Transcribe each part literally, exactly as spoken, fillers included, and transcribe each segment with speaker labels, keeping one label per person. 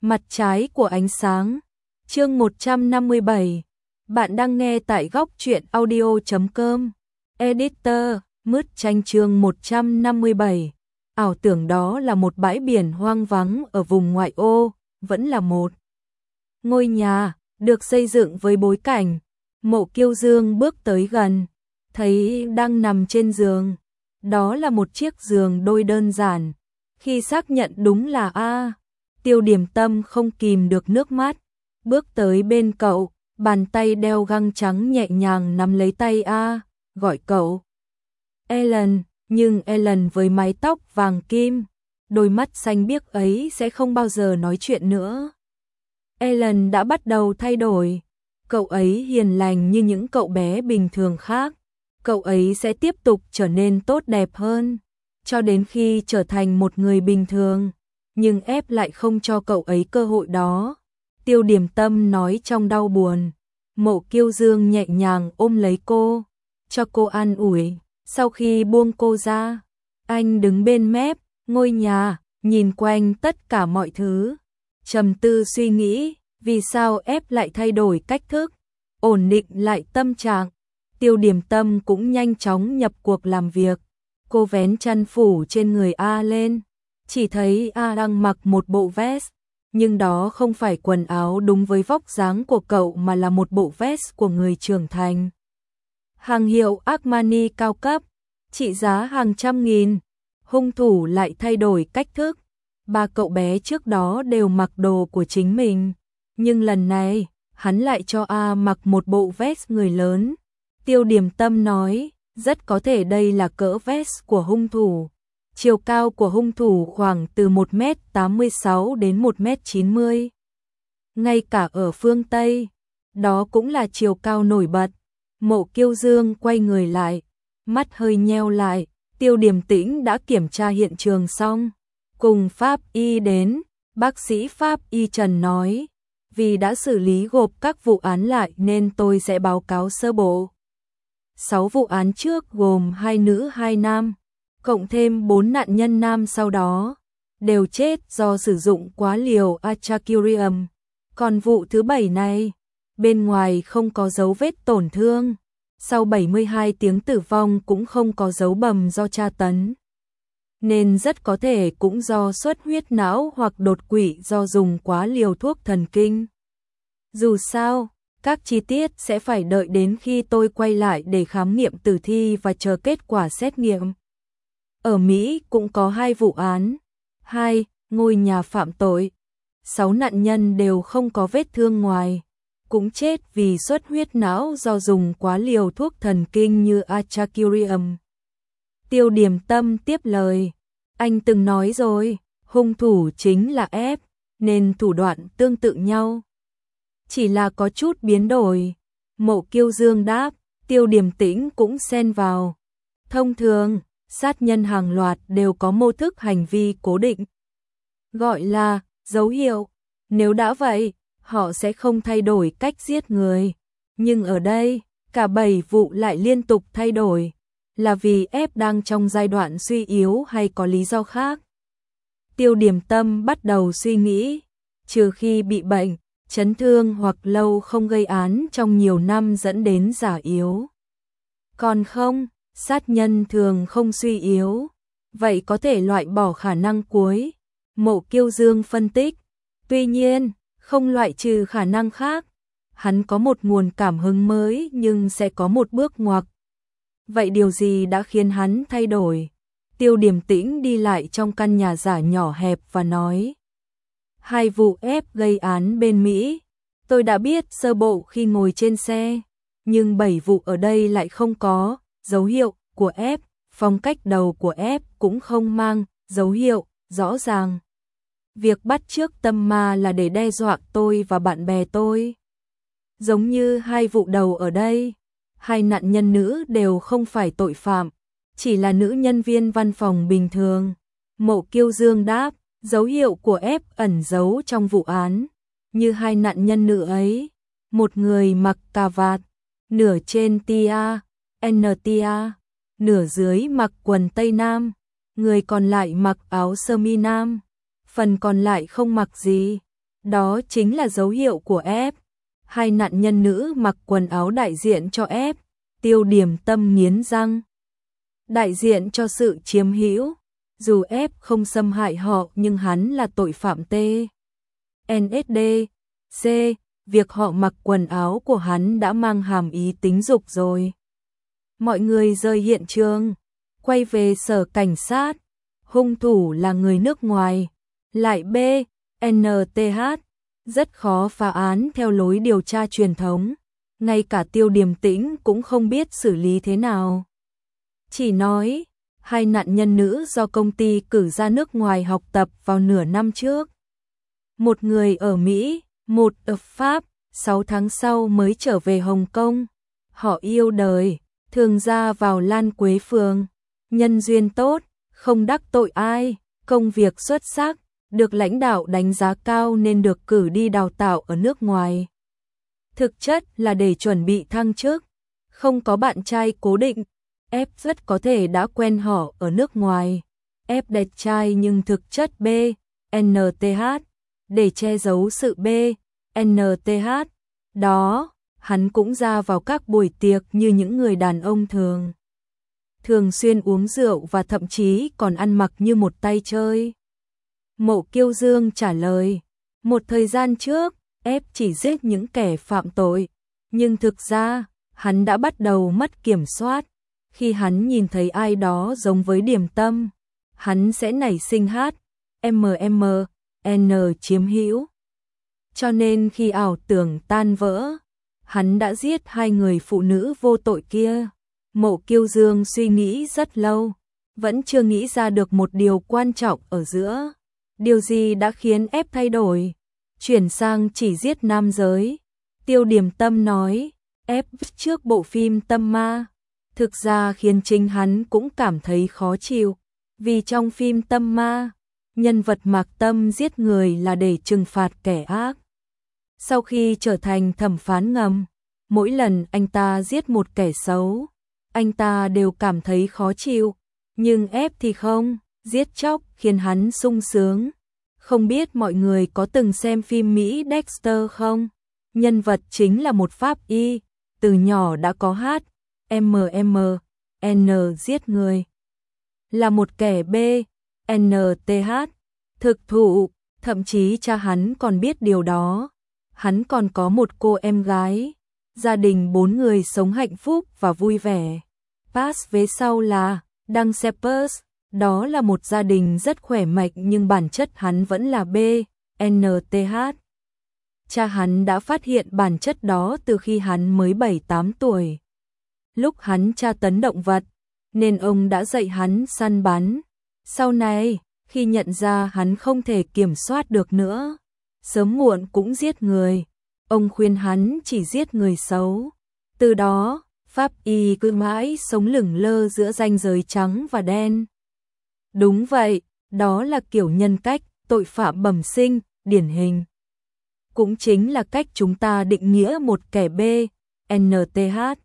Speaker 1: Mặt trái của ánh sáng. Chương một trăm năm mươi bảy. Bạn đang nghe tại góc truyện audio chấm com. Editor, mứt tranh chương một trăm năm mươi bảy. Ảo tưởng đó là một bãi biển hoang vắng ở vùng ngoại ô, vẫn là một ngôi nhà, được xây dựng với bối cảnh. Mộ Kiêu Dương bước tới gần, thấy đang nằm trên giường. Đó là một chiếc giường đôi đơn giản. Khi xác nhận đúng là A, Tiêu Điểm Tâm không kìm được nước mắt, bước tới bên cậu, bàn tay đeo găng trắng nhẹ nhàng nắm lấy tay A, gọi cậu Ellen, nhưng Ellen với mái tóc vàng kim, đôi mắt xanh biếc ấy sẽ không bao giờ nói chuyện nữa. Ellen đã bắt đầu thay đổi, cậu ấy hiền lành như những cậu bé bình thường khác, cậu ấy sẽ tiếp tục trở nên tốt đẹp hơn, cho đến khi trở thành một người bình thường, nhưng ép lại không cho cậu ấy cơ hội đó. Tiêu Điểm Tâm nói trong đau buồn. Mộ Kiêu Dương nhẹ nhàng ôm lấy cô, cho cô an ủi. Sau khi buông cô ra, anh đứng bên mép ngôi nhà, nhìn quanh tất cả mọi thứ, trầm tư suy nghĩ, vì sao ép lại thay đổi cách thức, ổn định lại tâm trạng. Tiêu Điểm Tâm cũng nhanh chóng nhập cuộc làm việc. Cô vén chăn phủ trên người A lên, chỉ thấy A đang mặc một bộ vest, nhưng đó không phải quần áo đúng với vóc dáng của cậu mà là một bộ vest của người trưởng thành. Hàng hiệu Armani cao cấp, trị giá hàng trăm nghìn. Hung thủ lại thay đổi cách thức. Ba cậu bé trước đó đều mặc đồ của chính mình, nhưng lần này, hắn lại cho A mặc một bộ vest người lớn. Tiêu Điểm Tâm nói, rất có thể đây là cỡ vest của hung thủ. Chiều cao của hung thủ khoảng từ một mét tám mươi sáu đến một mét chín mươi. Ngay cả ở phương Tây, đó cũng là chiều cao nổi bật. Mộ Kiêu Dương quay người lại, mắt hơi nheo lại. Tiêu Điềm Tĩnh đã kiểm tra hiện trường xong, cùng pháp y đến. Bác sĩ pháp y Trần nói, vì đã xử lý gộp các vụ án lại nên tôi sẽ báo cáo sơ bộ. Sáu vụ án trước gồm hai nữ hai nam, cộng thêm bốn nạn nhân nam sau đó, đều chết do sử dụng quá liều Achacurium. Còn vụ thứ bảy này, bên ngoài không có dấu vết tổn thương, sau bảy mươi hai tiếng tử vong cũng không có dấu bầm do tra tấn, nên rất có thể cũng do xuất huyết não hoặc đột quỵ do dùng quá liều thuốc thần kinh. Dù sao, các chi tiết sẽ phải đợi đến khi tôi quay lại để khám nghiệm tử thi và chờ kết quả xét nghiệm. Ở Mỹ cũng có hai vụ án, hai ngôi nhà phạm tội, sáu nạn nhân đều không có vết thương ngoài, cũng chết vì xuất huyết não do dùng quá liều thuốc thần kinh như Achacurium. Tiêu Điểm Tâm tiếp lời, anh từng nói rồi, hung thủ chính là F, nên thủ đoạn tương tự nhau, chỉ là có chút biến đổi. Mộ Kiêu Dương đáp. Tiêu Điềm Tĩnh cũng xen vào. Thông thường, sát nhân hàng loạt đều có mô thức hành vi cố định, gọi là dấu hiệu. Nếu đã vậy, họ sẽ không thay đổi cách giết người. Nhưng ở đây, cả bảy vụ lại liên tục thay đổi, là vì F đang trong giai đoạn suy yếu hay có lý do khác? Tiêu Điểm Tâm bắt đầu suy nghĩ, trừ khi bị bệnh, chấn thương hoặc lâu không gây án trong nhiều năm dẫn đến già yếu. Còn không, sát nhân thường không suy yếu, vậy có thể loại bỏ khả năng cuối. Mộ Kiêu Dương phân tích, tuy nhiên, không loại trừ khả năng khác. Hắn có một nguồn cảm hứng mới nhưng sẽ có một bước ngoặt. Vậy điều gì đã khiến hắn thay đổi? Tiêu Điềm Tĩnh đi lại trong căn nhà giả nhỏ hẹp và nói, hai vụ ép gây án bên Mỹ, tôi đã biết sơ bộ khi ngồi trên xe, nhưng bảy vụ ở đây lại không có dấu hiệu của F, phong cách đầu của F cũng không mang dấu hiệu rõ ràng. Việc bắt chước tâm ma là để đe dọa tôi và bạn bè tôi. Giống như hai vụ đầu ở đây, hai nạn nhân nữ đều không phải tội phạm, chỉ là nữ nhân viên văn phòng bình thường. Mộ Kiêu Dương đáp, dấu hiệu của F ẩn giấu trong vụ án, như hai nạn nhân nữ ấy, một người mặc cà vạt, nửa trên tia, en tia, nửa dưới mặc quần tây nam, người còn lại mặc áo sơ mi nam, phần còn lại không mặc gì. Đó chính là dấu hiệu của F. Hai nạn nhân nữ mặc quần áo đại diện cho F. Tiêu Điềm Tâm nghiến răng. Đại diện cho sự chiếm hữu. Dù F không xâm hại họ nhưng hắn là tội phạm T. en ét đê. C. Việc họ mặc quần áo của hắn đã mang hàm ý tính dục rồi. Mọi người rời hiện trường, quay về sở cảnh sát. Hung thủ là người nước ngoài, lại B. en tê hát. Rất khó phá án theo lối điều tra truyền thống. Ngay cả Tiêu Điềm Tĩnh cũng không biết xử lý thế nào. Chỉ nói, hai nạn nhân nữ do công ty cử ra nước ngoài học tập vào nửa năm trước. Một người ở Mỹ, một ở Pháp, sáu tháng sau mới trở về Hồng Kông. Họ yêu đời, thường ra vào Lan Quế Phường. Nhân duyên tốt, không đắc tội ai, công việc xuất sắc, được lãnh đạo đánh giá cao nên được cử đi đào tạo ở nước ngoài. Thực chất là để chuẩn bị thăng chức, không có bạn trai cố định. F rất có thể đã quen họ ở nước ngoài. F đẹp trai nhưng thực chất B. en tê hát. Để che giấu sự B. en tê hát. Đó, hắn cũng ra vào các buổi tiệc như những người đàn ông thường. Thường xuyên uống rượu và thậm chí còn ăn mặc như một tay chơi. Mộ Kiêu Dương trả lời, một thời gian trước, F chỉ giết những kẻ phạm tội, nhưng thực ra, hắn đã bắt đầu mất kiểm soát. Khi hắn nhìn thấy ai đó giống với Điềm Tâm, hắn sẽ nảy sinh H, M M, N chiếm hữu. Cho nên khi ảo tưởng tan vỡ, hắn đã giết hai người phụ nữ vô tội kia. Mộ Kiêu Dương suy nghĩ rất lâu, vẫn chưa nghĩ ra được một điều quan trọng ở giữa. Điều gì đã khiến F thay đổi, chuyển sang chỉ giết nam giới? Tiêu Điềm Tâm nói, F trước bộ phim Tâm Ma, thực ra khiến chính hắn cũng cảm thấy khó chịu, vì trong phim Tâm Ma, nhân vật Mạc Tâm giết người là để trừng phạt kẻ ác. Sau khi trở thành thẩm phán ngầm, mỗi lần anh ta giết một kẻ xấu, anh ta đều cảm thấy khó chịu, nhưng F thì không, giết chóc khiến hắn sung sướng. Không biết mọi người có từng xem phim Mỹ Dexter không? Nhân vật chính là một pháp y, từ nhỏ đã có H, M M, N giết người. Là một kẻ B, en tê hát, thực thụ, thậm chí cha hắn còn biết điều đó. Hắn còn có một cô em gái, gia đình bốn người sống hạnh phúc và vui vẻ. Pass vế sau là Đăng Seppers, đó là một gia đình rất khỏe mạnh nhưng bản chất hắn vẫn là B, en tê hát. Cha hắn đã phát hiện bản chất đó từ khi hắn mới bảy tám tuổi. Lúc hắn tra tấn động vật, nên ông đã dạy hắn săn bắn. Sau này, khi nhận ra hắn không thể kiểm soát được nữa, sớm muộn cũng giết người, ông khuyên hắn chỉ giết người xấu. Từ đó, pháp y cứ mãi sống lửng lơ giữa ranh giới trắng và đen. Đúng vậy, đó là kiểu nhân cách, tội phạm bẩm sinh, điển hình. Cũng chính là cách chúng ta định nghĩa một kẻ B, en tê hát.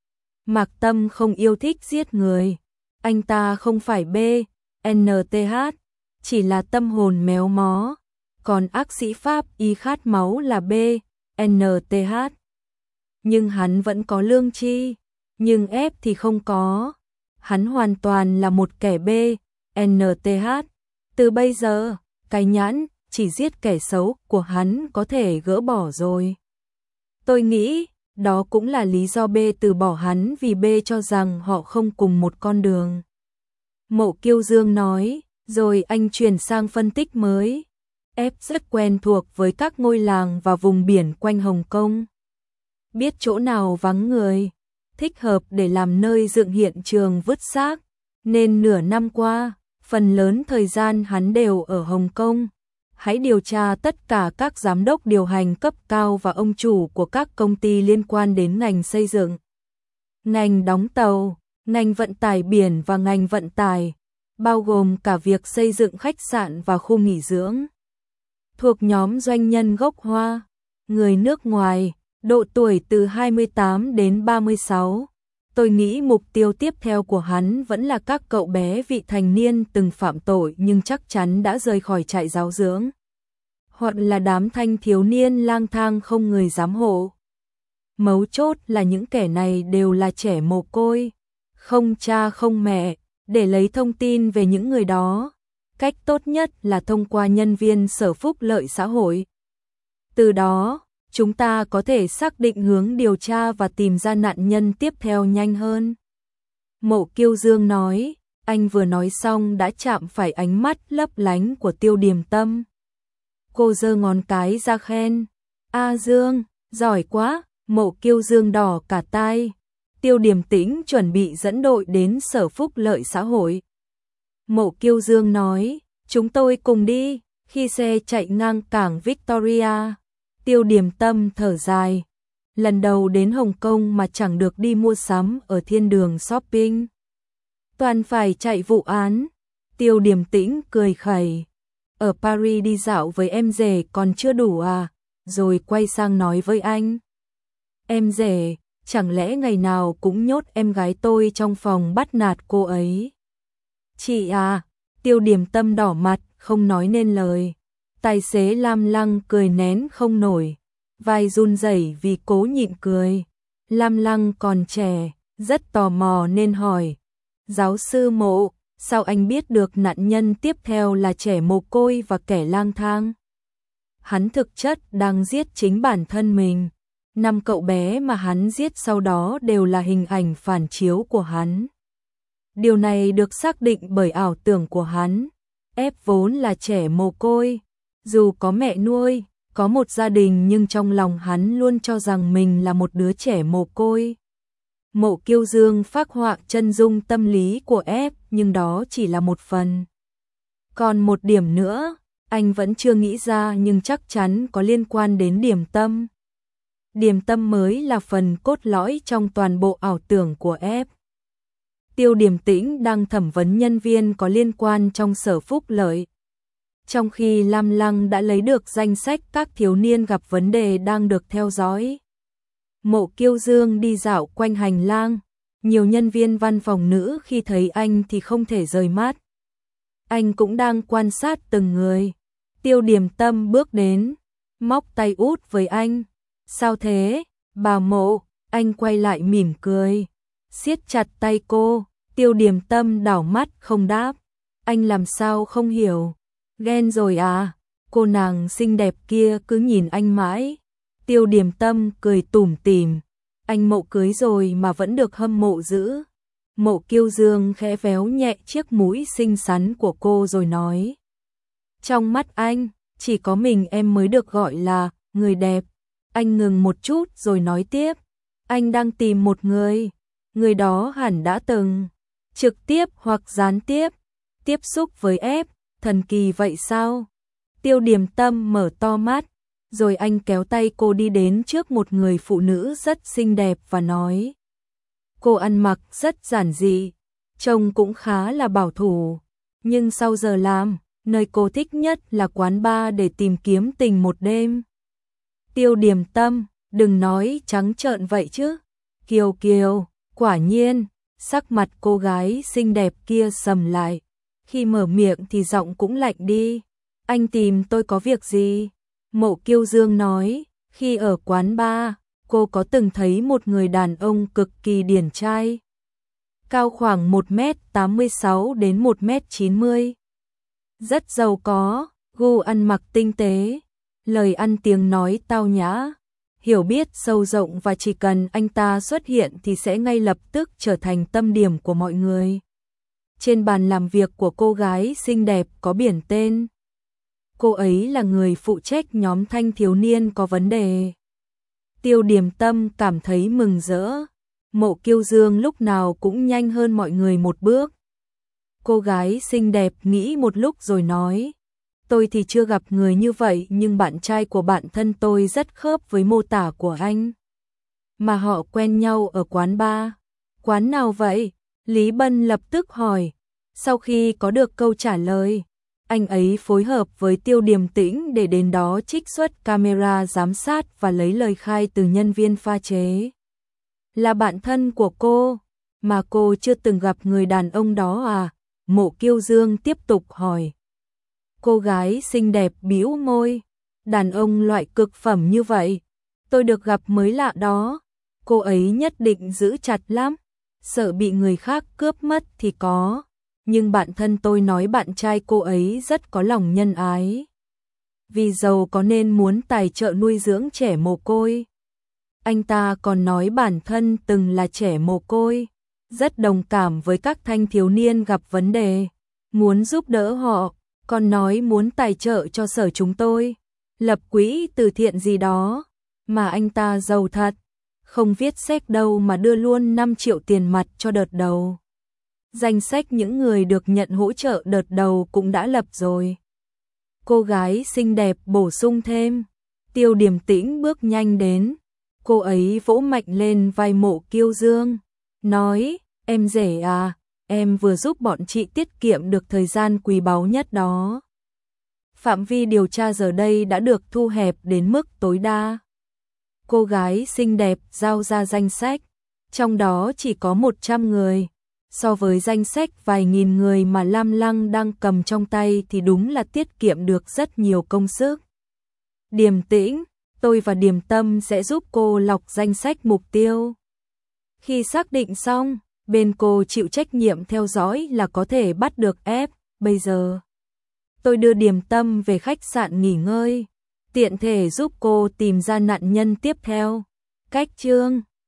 Speaker 1: Mạc Tâm không yêu thích giết người, anh ta không phải B, en tê hát, chỉ là tâm hồn méo mó. Còn ác sĩ pháp y khát máu là B, en tê hát. Nhưng hắn vẫn có lương tri, nhưng F thì không có. Hắn hoàn toàn là một kẻ B, en tê hát. Từ bây giờ, cái nhãn chỉ giết kẻ xấu của hắn có thể gỡ bỏ rồi. Tôi nghĩ, đó cũng là lý do B từ bỏ hắn vì B cho rằng họ không cùng một con đường. Mộ Kiêu Dương nói, rồi anh chuyển sang phân tích mới. F rất quen thuộc với các ngôi làng và vùng biển quanh Hồng Kông. Biết chỗ nào vắng người, thích hợp để làm nơi dựng hiện trường vứt xác, nên nửa năm qua, phần lớn thời gian hắn đều ở Hồng Kông. Hãy điều tra tất cả các giám đốc điều hành cấp cao và ông chủ của các công ty liên quan đến ngành xây dựng, ngành đóng tàu, ngành vận tải biển và ngành vận tải, bao gồm cả việc xây dựng khách sạn và khu nghỉ dưỡng. Thuộc nhóm doanh nhân gốc Hoa, người nước ngoài, độ tuổi từ hai mươi tám đến ba mươi sáu. Tôi nghĩ mục tiêu tiếp theo của hắn vẫn là các cậu bé vị thành niên từng phạm tội nhưng chắc chắn đã rời khỏi trại giáo dưỡng. hoặc là đám thanh thiếu niên lang thang không người giám hộ. Mấu chốt là những kẻ này đều là trẻ mồ côi, không cha không mẹ. Để lấy thông tin về những người đó, cách tốt nhất là thông qua nhân viên sở phúc lợi xã hội. Từ đó, chúng ta có thể xác định hướng điều tra và tìm ra nạn nhân tiếp theo nhanh hơn. Mộ Kiêu Dương nói, anh vừa nói xong đã chạm phải ánh mắt lấp lánh của Tiêu Điềm Tâm. Cô giơ ngón cái ra khen, A Dương, giỏi quá, Mộ Kiêu Dương đỏ cả tai. Tiêu Điềm Tĩnh chuẩn bị dẫn đội đến sở phúc lợi xã hội. Mộ Kiêu Dương nói, chúng tôi cùng đi. Khi xe chạy ngang cảng Victoria, Tiêu Điềm Tâm thở dài. Lần đầu đến Hồng Kông mà chẳng được đi mua sắm ở thiên đường shopping. Toàn phải chạy vụ án. Tiêu Điềm Tĩnh cười khẩy. Ở Paris đi dạo với em rể còn chưa đủ à? Rồi quay sang nói với anh. Em rể, chẳng lẽ ngày nào cũng nhốt em gái tôi trong phòng bắt nạt cô ấy? Chị à, Tiêu Điềm Tâm đỏ mặt, không nói nên lời. Tài xế Lam Lăng cười nén không nổi, vai run rẩy vì cố nhịn cười. Lam Lăng còn trẻ, rất tò mò nên hỏi. Giáo sư Mộ, sao anh biết được nạn nhân tiếp theo là trẻ mồ côi và kẻ lang thang? Hắn thực chất đang giết chính bản thân mình. Năm cậu bé mà hắn giết sau đó đều là hình ảnh phản chiếu của hắn. Điều này được xác định bởi ảo tưởng của hắn. Ép vốn là trẻ mồ côi, dù có mẹ nuôi, có một gia đình nhưng trong lòng hắn luôn cho rằng mình là một đứa trẻ mồ côi. Mộ Kiêu Dương phác họa chân dung tâm lý của Ép, nhưng đó chỉ là một phần. Còn một điểm nữa, anh vẫn chưa nghĩ ra nhưng chắc chắn có liên quan đến Điềm Tâm. Điềm Tâm mới là phần cốt lõi trong toàn bộ ảo tưởng của Ép. Tiêu Điềm Tĩnh đang thẩm vấn nhân viên có liên quan trong sở phúc lợi. Trong khi Lam Lăng đã lấy được danh sách các thiếu niên gặp vấn đề đang được theo dõi. Mộ Kiêu Dương đi dạo quanh hành lang, nhiều nhân viên văn phòng nữ khi thấy anh thì không thể rời mắt. Anh cũng đang quan sát từng người. Tiêu Điềm Tâm bước đến, móc tay út với anh. Sao thế, bà Mộ? Anh quay lại mỉm cười, siết chặt tay cô. Tiêu Điềm Tâm đảo mắt không đáp. Anh làm sao không hiểu? Ghen rồi à? Cô nàng xinh đẹp kia cứ nhìn anh mãi. Tiêu Điềm Tâm cười tủm tỉm. Anh Mộ cưới rồi mà vẫn được hâm mộ dữ. Mộ Kiêu Dương khẽ véo nhẹ chiếc mũi xinh xắn của cô rồi nói. Trong mắt anh, chỉ có mình em mới được gọi là người đẹp. Anh ngừng một chút rồi nói tiếp. Anh đang tìm một người. Người đó hẳn đã từng trực tiếp hoặc gián tiếp tiếp xúc với Ép. Thần kỳ vậy sao? Tiêu Điềm Tâm mở to mắt, rồi anh kéo tay cô đi đến trước một người phụ nữ rất xinh đẹp và nói. Cô ăn mặc rất giản dị, trông cũng khá là bảo thủ, nhưng sau giờ làm, nơi cô thích nhất là quán bar để tìm kiếm tình một đêm. Tiêu Điềm Tâm, đừng nói trắng trợn vậy chứ. Kiều Kiều, quả nhiên, sắc mặt cô gái xinh đẹp kia sầm lại. Khi mở miệng thì giọng cũng lạnh đi. Anh tìm tôi có việc gì? Mộ Kiêu Dương nói, khi ở quán bar, cô có từng thấy một người đàn ông cực kỳ điển trai. Cao khoảng một mét tám mươi sáu đến một mét chín mươi. Rất giàu có, gu ăn mặc tinh tế, lời ăn tiếng nói tao nhã, hiểu biết sâu rộng và chỉ cần anh ta xuất hiện thì sẽ ngay lập tức trở thành tâm điểm của mọi người. Trên bàn làm việc của cô gái xinh đẹp có biển tên. Cô ấy là người phụ trách nhóm thanh thiếu niên có vấn đề. Tiêu Điềm Tâm cảm thấy mừng rỡ. Mộ Kiêu Dương lúc nào cũng nhanh hơn mọi người một bước. Cô gái xinh đẹp nghĩ một lúc rồi nói. Tôi thì chưa gặp người như vậy nhưng bạn trai của bạn thân tôi rất khớp với mô tả của anh. Mà họ quen nhau ở quán bar. Quán nào vậy? Lý Bân lập tức hỏi. Sau khi có được câu trả lời, anh ấy phối hợp với Tiêu Điềm Tĩnh để đến đó trích xuất camera giám sát và lấy lời khai từ nhân viên pha chế. Là bạn thân của cô, mà cô chưa từng gặp người đàn ông đó à? Mộ Kiêu Dương tiếp tục hỏi. Cô gái xinh đẹp bĩu môi, Đàn ông loại cực phẩm như vậy, tôi được gặp mới lạ đó. Cô ấy nhất định giữ chặt lắm, sợ bị người khác cướp mất thì có. Nhưng bạn thân tôi nói bạn trai cô ấy rất có lòng nhân ái. Vì giàu có nên muốn tài trợ nuôi dưỡng trẻ mồ côi. Anh ta còn nói bản thân từng là trẻ mồ côi, rất đồng cảm với các thanh thiếu niên gặp vấn đề, muốn giúp đỡ họ, còn nói muốn tài trợ cho sở chúng tôi, lập quỹ từ thiện gì đó, mà anh ta giàu thật, không viết séc đâu mà đưa luôn năm triệu tiền mặt cho đợt đầu. Danh sách những người được nhận hỗ trợ đợt đầu cũng đã lập rồi. Cô gái xinh đẹp bổ sung thêm. Tiêu Điềm Tĩnh bước nhanh đến. Cô ấy vỗ mạnh lên vai Mộ Kiêu Dương, nói, em rể à, em vừa giúp bọn chị tiết kiệm được thời gian quý báu nhất đó. Phạm vi điều tra giờ đây đã được thu hẹp đến mức tối đa. Cô gái xinh đẹp giao ra danh sách, trong đó chỉ có một trăm người. So với danh sách vài nghìn người mà Lam Lăng đang cầm trong tay thì đúng là tiết kiệm được rất nhiều công sức. Điềm Tĩnh, tôi và Điềm Tâm sẽ giúp cô lọc danh sách mục tiêu. Khi xác định xong, bên cô chịu trách nhiệm theo dõi là có thể bắt được ép. Bây giờ, tôi đưa Điềm Tâm về khách sạn nghỉ ngơi, tiện thể giúp cô tìm ra nạn nhân tiếp theo. Cách chương